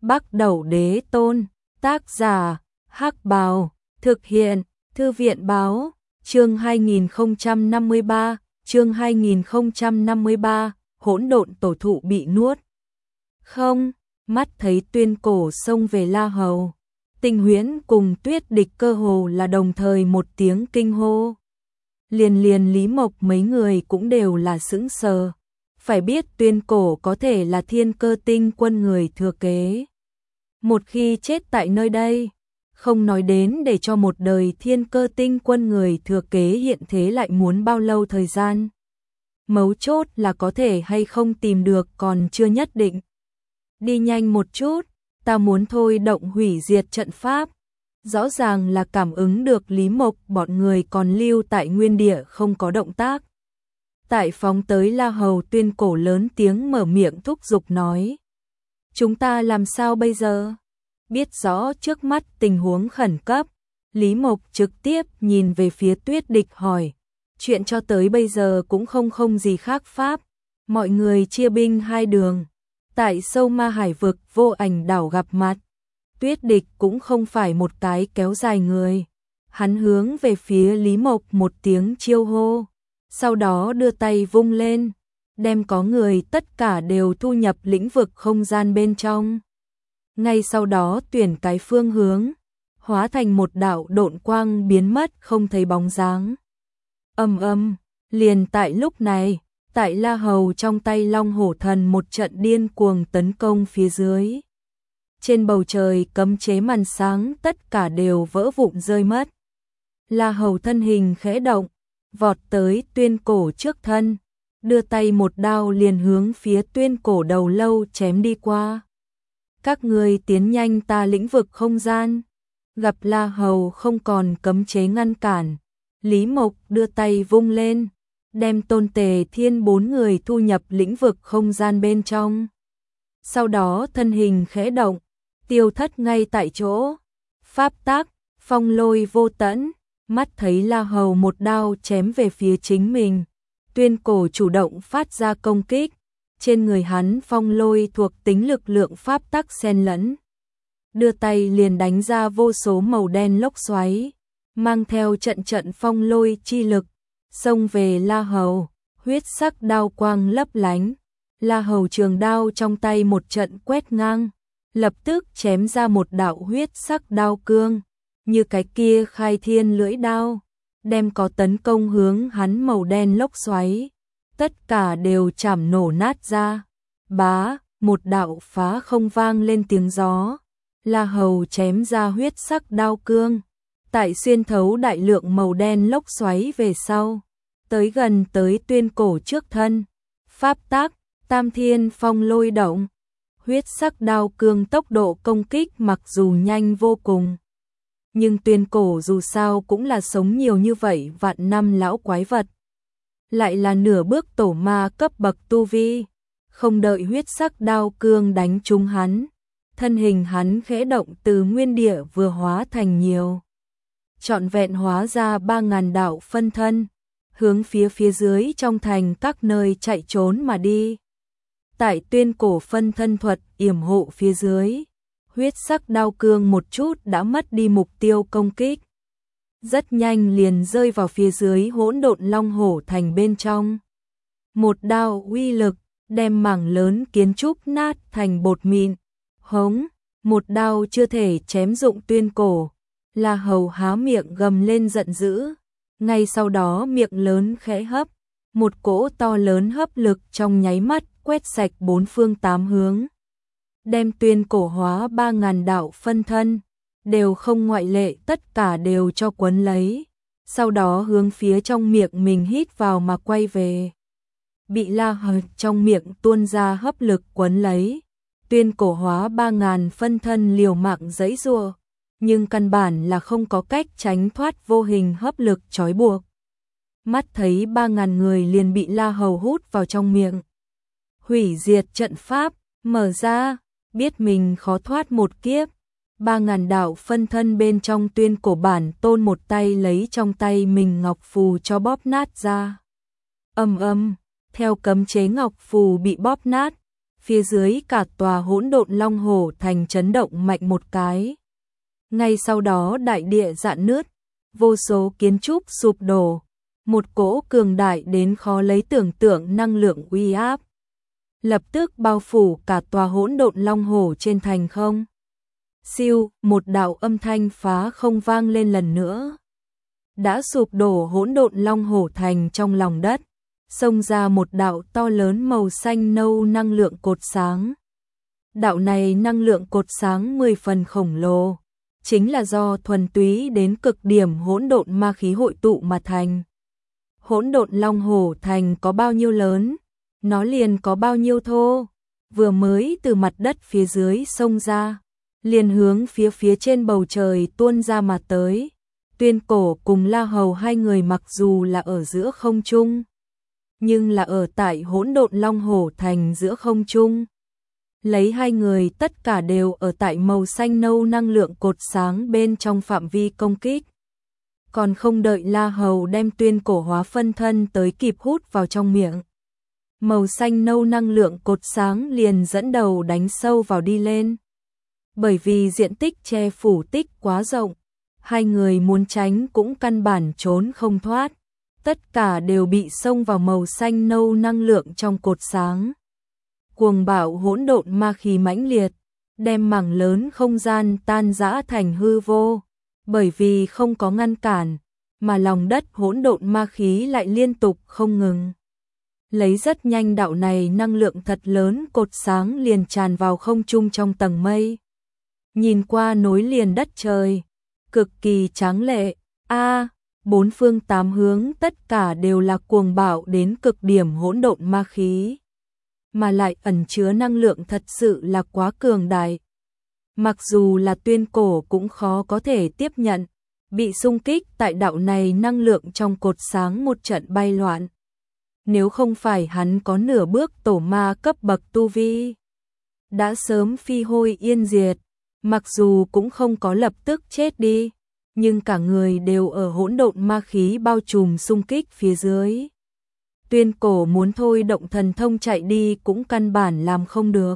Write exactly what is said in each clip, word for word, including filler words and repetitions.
Bắc Đẩu Đế Tôn, tác giả, Hắc Bào, thực hiện, Thư viện báo, chương hai nghìn không trăm năm mươi ba, chương hai nghìn không trăm năm mươi ba, hỗn độn tổ thụ bị nuốt. Không, mắt thấy Tuyên Cổ xông về La Hầu. Tình Huyễn cùng Tuyết Địch cơ hồ là đồng thời một tiếng kinh hô. Liền liền Lý Mộc mấy người cũng đều là sững sờ. Phải biết Tuyên Cổ có thể là Thiên Cơ Tinh Quân người thừa kế. Một khi chết tại nơi đây, không nói đến để cho một đời Thiên Cơ Tinh Quân người thừa kế hiện thế lại muốn bao lâu thời gian. Mấu chốt là có thể hay không tìm được còn chưa nhất định. Đi nhanh một chút, ta muốn thôi động hủy diệt trận pháp. Rõ ràng là cảm ứng được Lý Mộc bọn người còn lưu tại nguyên địa không có động tác. Tại phóng tới La Hầu, Tuyên Cổ lớn tiếng mở miệng thúc giục nói. Chúng ta làm sao bây giờ? Biết rõ trước mắt tình huống khẩn cấp, Lý Mộc trực tiếp nhìn về phía Tuyết Địch hỏi. Chuyện cho tới bây giờ cũng không không gì khác pháp. Mọi người chia binh hai đường. Tại sâu ma hải vực Vô Ảnh đảo gặp mặt. Tuyết Địch cũng không phải một cái kéo dài người. Hắn hướng về phía Lý Mộc một tiếng chiêu hô. Sau đó đưa tay vung lên. Đem có người tất cả đều thu nhập lĩnh vực không gian bên trong. Ngay sau đó tuyển cái phương hướng. Hóa thành một đạo độn quang biến mất không thấy bóng dáng. Âm âm, liền tại lúc này. Tại La Hầu trong tay Long Hổ Thần một trận điên cuồng tấn công phía dưới. Trên bầu trời cấm chế màn sáng tất cả đều vỡ vụn rơi mất. La Hầu thân hình khẽ động, vọt tới Tuyên Cổ trước thân, đưa tay một đao liền hướng phía Tuyên Cổ đầu lâu chém đi qua. Các ngươi tiến nhanh ta lĩnh vực không gian. Gặp La Hầu không còn cấm chế ngăn cản, Lý Mộc đưa tay vung lên. Đem Tôn Tề Thiên bốn người thu nhập lĩnh vực không gian bên trong. Sau đó thân hình khẽ động, tiêu thất ngay tại chỗ. Pháp tác, phong lôi vô tận, mắt thấy La Hầu một đao chém về phía chính mình. Tuyên Cổ chủ động phát ra công kích. Trên người hắn phong lôi thuộc tính lực lượng pháp tắc xen lẫn. Đưa tay liền đánh ra vô số màu đen lốc xoáy, mang theo trận trận phong lôi chi lực. Xông về La Hầu, huyết sắc đao quang lấp lánh. La Hầu trường đao trong tay một trận quét ngang, lập tức chém ra một đạo huyết sắc đao cương, như cái kia khai thiên lưỡi đao, đem có tấn công hướng hắn màu đen lốc xoáy. Tất cả đều chảm nổ nát ra. Bá, một đạo phá không vang lên tiếng gió. La Hầu chém ra huyết sắc đao cương. Tại xuyên thấu đại lượng màu đen lốc xoáy về sau, tới gần tới Tuyên Cổ trước thân. Pháp tác, Tam Thiên Phong Lôi động. Huyết sắc đao cương tốc độ công kích mặc dù nhanh vô cùng. Nhưng Tuyên Cổ dù sao cũng là sống nhiều như vậy vạn năm lão quái vật. Lại là nửa bước tổ ma cấp bậc tu vi. Không đợi huyết sắc đao cương đánh trúng hắn. Thân hình hắn khẽ động từ nguyên địa vừa hóa thành nhiều. Trọn vẹn hóa ra ba ngàn đạo phân thân, hướng phía phía dưới trong thành các nơi chạy trốn mà đi. Tại Tuyên Cổ phân thân thuật yểm hộ phía dưới, huyết sắc đao cương một chút đã mất đi mục tiêu công kích. Rất nhanh liền rơi vào phía dưới hỗn độn Long Hổ thành bên trong. Một đao uy lực, đem mảng lớn kiến trúc nát thành bột mịn. Hống, một đao chưa thể chém dụng Tuyên Cổ. La Hầu há miệng gầm lên giận dữ, ngay sau đó miệng lớn khẽ hấp, một cỗ to lớn hấp lực trong nháy mắt quét sạch bốn phương tám hướng, đem Tuyên Cổ hóa ba ngàn đạo phân thân, đều không ngoại lệ tất cả đều cho quấn lấy, sau đó hướng phía trong miệng mình hít vào mà quay về. Bị La Hầu trong miệng tuôn ra hấp lực quấn lấy, Tuyên Cổ hóa ba ngàn phân thân liều mạng giãy giụa. Nhưng căn bản là không có cách tránh thoát vô hình hấp lực trói buộc. Mắt thấy ba ngàn người liền bị La Hầu hút vào trong miệng. Hủy diệt trận pháp, mở ra, biết mình khó thoát một kiếp. Ba ngàn đạo phân thân bên trong Tuyên Cổ bản tôn một tay lấy trong tay mình ngọc phù cho bóp nát ra. Âm âm, theo cấm chế ngọc phù bị bóp nát, phía dưới cả tòa hỗn độn long hổ thành chấn động mạnh một cái. Ngay sau đó đại địa rạn nứt, vô số kiến trúc sụp đổ, một cỗ cường đại đến khó lấy tưởng tượng năng lượng uy áp lập tức bao phủ cả tòa hỗn độn long hổ trên thành không. Siêu, một đạo âm thanh phá không vang lên lần nữa. Đã sụp đổ hỗn độn long hổ thành trong lòng đất, xông ra một đạo to lớn màu xanh nâu năng lượng cột sáng. Đạo này năng lượng cột sáng mười phần khổng lồ, chính là do thuần túy đến cực điểm hỗn độn ma khí hội tụ mà thành. Hỗn độn long hổ thành có bao nhiêu lớn, nó liền có bao nhiêu thô, vừa mới từ mặt đất phía dưới xông ra, liền hướng phía phía trên bầu trời tuôn ra mà tới. Tuyên Cổ cùng La Hầu hai người mặc dù là ở giữa không trung, nhưng là ở tại hỗn độn long hổ thành giữa không trung. Lấy hai người tất cả đều ở tại màu xanh nâu năng lượng cột sáng bên trong phạm vi công kích. Còn không đợi La Hầu đem Tuyên Cổ hóa phân thân tới kịp hút vào trong miệng, màu xanh nâu năng lượng cột sáng liền dẫn đầu đánh sâu vào đi lên. Bởi vì diện tích che phủ tích quá rộng, hai người muốn tránh cũng căn bản trốn không thoát, tất cả đều bị xông vào màu xanh nâu năng lượng trong cột sáng. Cuồng bạo hỗn độn ma khí mãnh liệt, đem mảng lớn không gian tan rã thành hư vô, bởi vì không có ngăn cản, mà lòng đất hỗn độn ma khí lại liên tục không ngừng. Lấy rất nhanh đạo này năng lượng thật lớn cột sáng liền tràn vào không trung trong tầng mây. Nhìn qua nối liền đất trời, cực kỳ tráng lệ. A, bốn phương tám hướng tất cả đều là cuồng bạo đến cực điểm hỗn độn ma khí, mà lại ẩn chứa năng lượng thật sự là quá cường đại. Mặc dù là Tuyên Cổ cũng khó có thể tiếp nhận, bị xung kích tại đạo này năng lượng trong cột sáng một trận bay loạn. Nếu không phải hắn có nửa bước tổ ma cấp bậc tu vi, đã sớm phi hôi yên diệt. Mặc dù cũng không có lập tức chết đi, nhưng cả người đều ở hỗn độn ma khí bao trùm xung kích phía dưới. Tuyên Cổ muốn thôi động thần thông chạy đi cũng căn bản làm không được.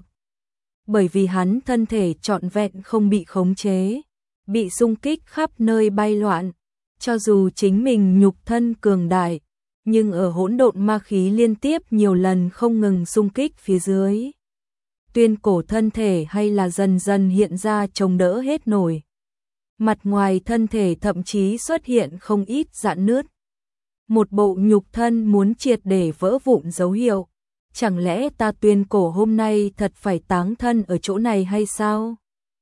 Bởi vì hắn thân thể trọn vẹn không bị khống chế, bị xung kích khắp nơi bay loạn. Cho dù chính mình nhục thân cường đại, nhưng ở hỗn độn ma khí liên tiếp nhiều lần không ngừng xung kích phía dưới, Tuyên Cổ thân thể hay là dần dần hiện ra chống đỡ hết nổi. Mặt ngoài thân thể thậm chí xuất hiện không ít rạn nứt. Một bộ nhục thân muốn triệt để vỡ vụn dấu hiệu. Chẳng lẽ ta Tuyên Cổ hôm nay thật phải táng thân ở chỗ này hay sao?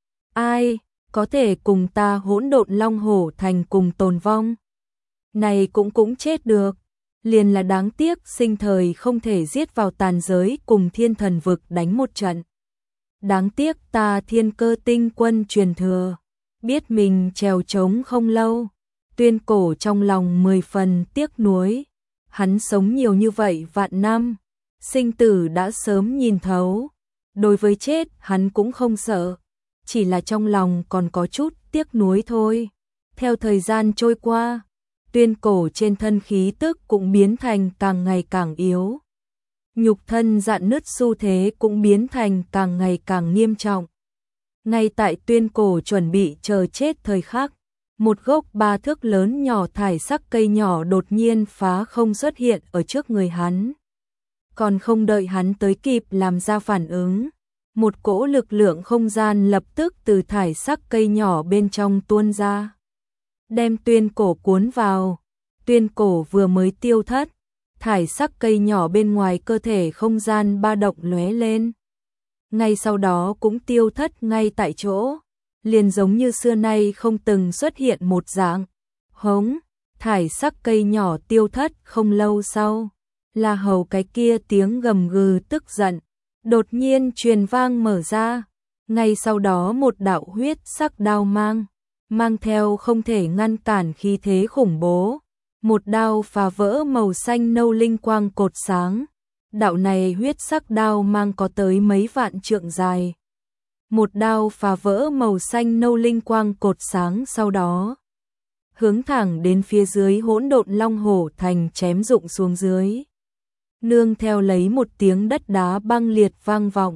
Ai có thể cùng ta hỗn độn long hổ thành cùng tồn vong? Này cũng cũng chết được. Liền là đáng tiếc sinh thời không thể giết vào tàn giới cùng thiên thần vực đánh một trận. Đáng tiếc ta thiên cơ tinh quân truyền thừa, biết mình trèo trống không lâu. Tuyên Cổ trong lòng mười phần tiếc nuối. Hắn sống nhiều như vậy vạn năm, sinh tử đã sớm nhìn thấu. Đối với chết hắn cũng không sợ, chỉ là trong lòng còn có chút tiếc nuối thôi. Theo thời gian trôi qua, Tuyên Cổ trên thân khí tức cũng biến thành càng ngày càng yếu. Nhục thân rạn nứt xu thế cũng biến thành càng ngày càng nghiêm trọng. Ngay tại Tuyên Cổ chuẩn bị chờ chết thời khắc, một gốc ba thước lớn nhỏ thải sắc cây nhỏ đột nhiên phá không xuất hiện ở trước người hắn. Còn không đợi hắn tới kịp làm ra phản ứng, một cỗ lực lượng không gian lập tức từ thải sắc cây nhỏ bên trong tuôn ra, đem Tuyên Cổ cuốn vào. Tuyên Cổ vừa mới tiêu thất, thải sắc cây nhỏ bên ngoài cơ thể không gian ba động lóe lên. Ngay sau đó cũng tiêu thất ngay tại chỗ, liền giống như xưa nay không từng xuất hiện một dạng. Hống, thải sắc cây nhỏ tiêu thất không lâu sau, La Hầu cái kia tiếng gầm gừ tức giận, đột nhiên truyền vang mở ra. Ngay sau đó một đạo huyết sắc đao mang, mang theo không thể ngăn cản khí thế khủng bố. Một đao phá vỡ màu xanh nâu linh quang cột sáng. Đạo này huyết sắc đao mang có tới mấy vạn trượng dài. Một đao phá vỡ màu xanh nâu linh quang cột sáng, sau đó hướng thẳng đến phía dưới hỗn độn long hổ thành chém rụng xuống dưới. Nương theo lấy một tiếng đất đá băng liệt vang vọng,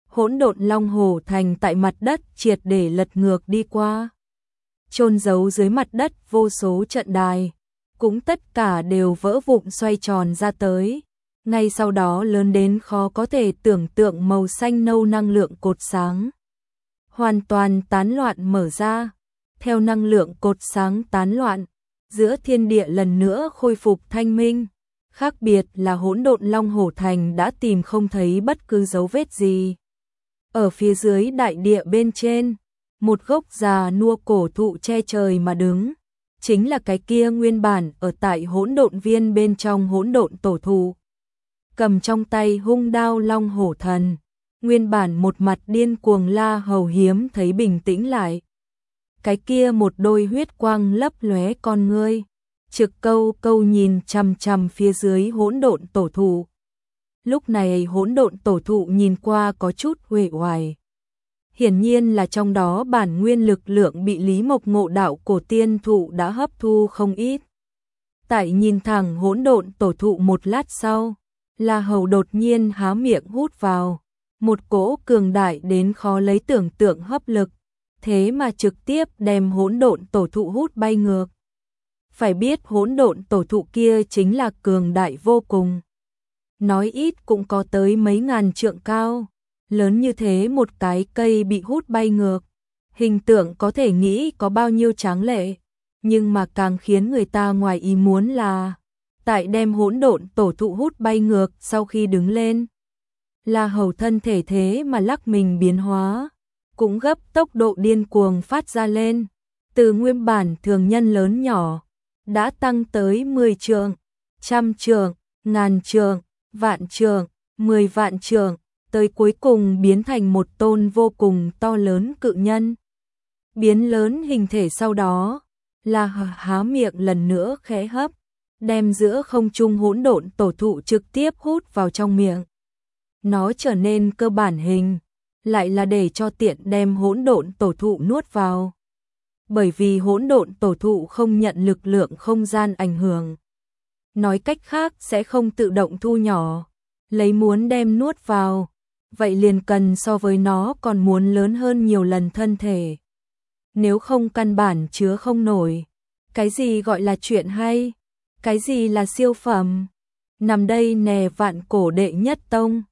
hỗn độn long hổ thành tại mặt đất triệt để lật ngược đi qua. Chôn giấu dưới mặt đất vô số trận đài, cũng tất cả đều vỡ vụn xoay tròn ra tới. Ngay sau đó lớn đến khó có thể tưởng tượng màu xanh nâu năng lượng cột sáng. Hoàn toàn tán loạn mở ra. Theo năng lượng cột sáng tán loạn, giữa thiên địa lần nữa khôi phục thanh minh. Khác biệt là hỗn độn long hổ thành đã tìm không thấy bất cứ dấu vết gì. Ở phía dưới đại địa bên trên, một gốc già nua cổ thụ che trời mà đứng, chính là cái kia nguyên bản ở tại hỗn độn viên bên trong hỗn độn tổ thụ. Cầm trong tay hung đao long hổ thần, nguyên bản một mặt điên cuồng La Hầu hiếm thấy bình tĩnh lại. Cái kia một đôi huyết quang lấp lóe con ngươi, trực câu câu nhìn chằm chằm phía dưới hỗn độn tổ thụ. Lúc này hỗn độn tổ thụ nhìn qua có chút uể oải. Hiển nhiên là trong đó bản nguyên lực lượng bị Lý Mộc ngộ đạo cổ tiên thụ đã hấp thu không ít. Tại nhìn thẳng hỗn độn tổ thụ một lát sau, La Hầu đột nhiên há miệng hút vào. Một cỗ cường đại đến khó lấy tưởng tượng hấp lực, thế mà trực tiếp đem hỗn độn tổ thụ hút bay ngược. Phải biết hỗn độn tổ thụ kia chính là cường đại vô cùng. Nói ít cũng có tới mấy ngàn trượng cao. Lớn như thế một cái cây bị hút bay ngược. Hình tượng có thể nghĩ có bao nhiêu tráng lệ. Nhưng mà càng khiến người ta ngoài ý muốn là tại đem hỗn độn tổ thụ hút bay ngược sau khi đứng lên. La Hầu thân thể thế mà lắc mình biến hóa. Cũng gấp tốc độ điên cuồng phát ra lên. Từ nguyên bản thường nhân lớn nhỏ. Đã tăng tới mười trượng, trăm trượng, ngàn trượng, vạn trượng, mười vạn trượng, tới cuối cùng biến thành một tôn vô cùng to lớn cự nhân. Biến lớn hình thể sau đó, là há miệng lần nữa khẽ hấp, đem giữa không trung hỗn độn tổ thụ trực tiếp hút vào trong miệng. Nó trở nên cơ bản hình, lại là để cho tiện đem hỗn độn tổ thụ nuốt vào. Bởi vì hỗn độn tổ thụ không nhận lực lượng không gian ảnh hưởng. Nói cách khác sẽ không tự động thu nhỏ, lấy muốn đem nuốt vào, vậy liền cần so với nó còn muốn lớn hơn nhiều lần thân thể. Nếu không căn bản chứa không nổi, cái gì gọi là chuyện hay, cái gì là siêu phẩm. Nằm đây nè vạn cổ đệ nhất tông,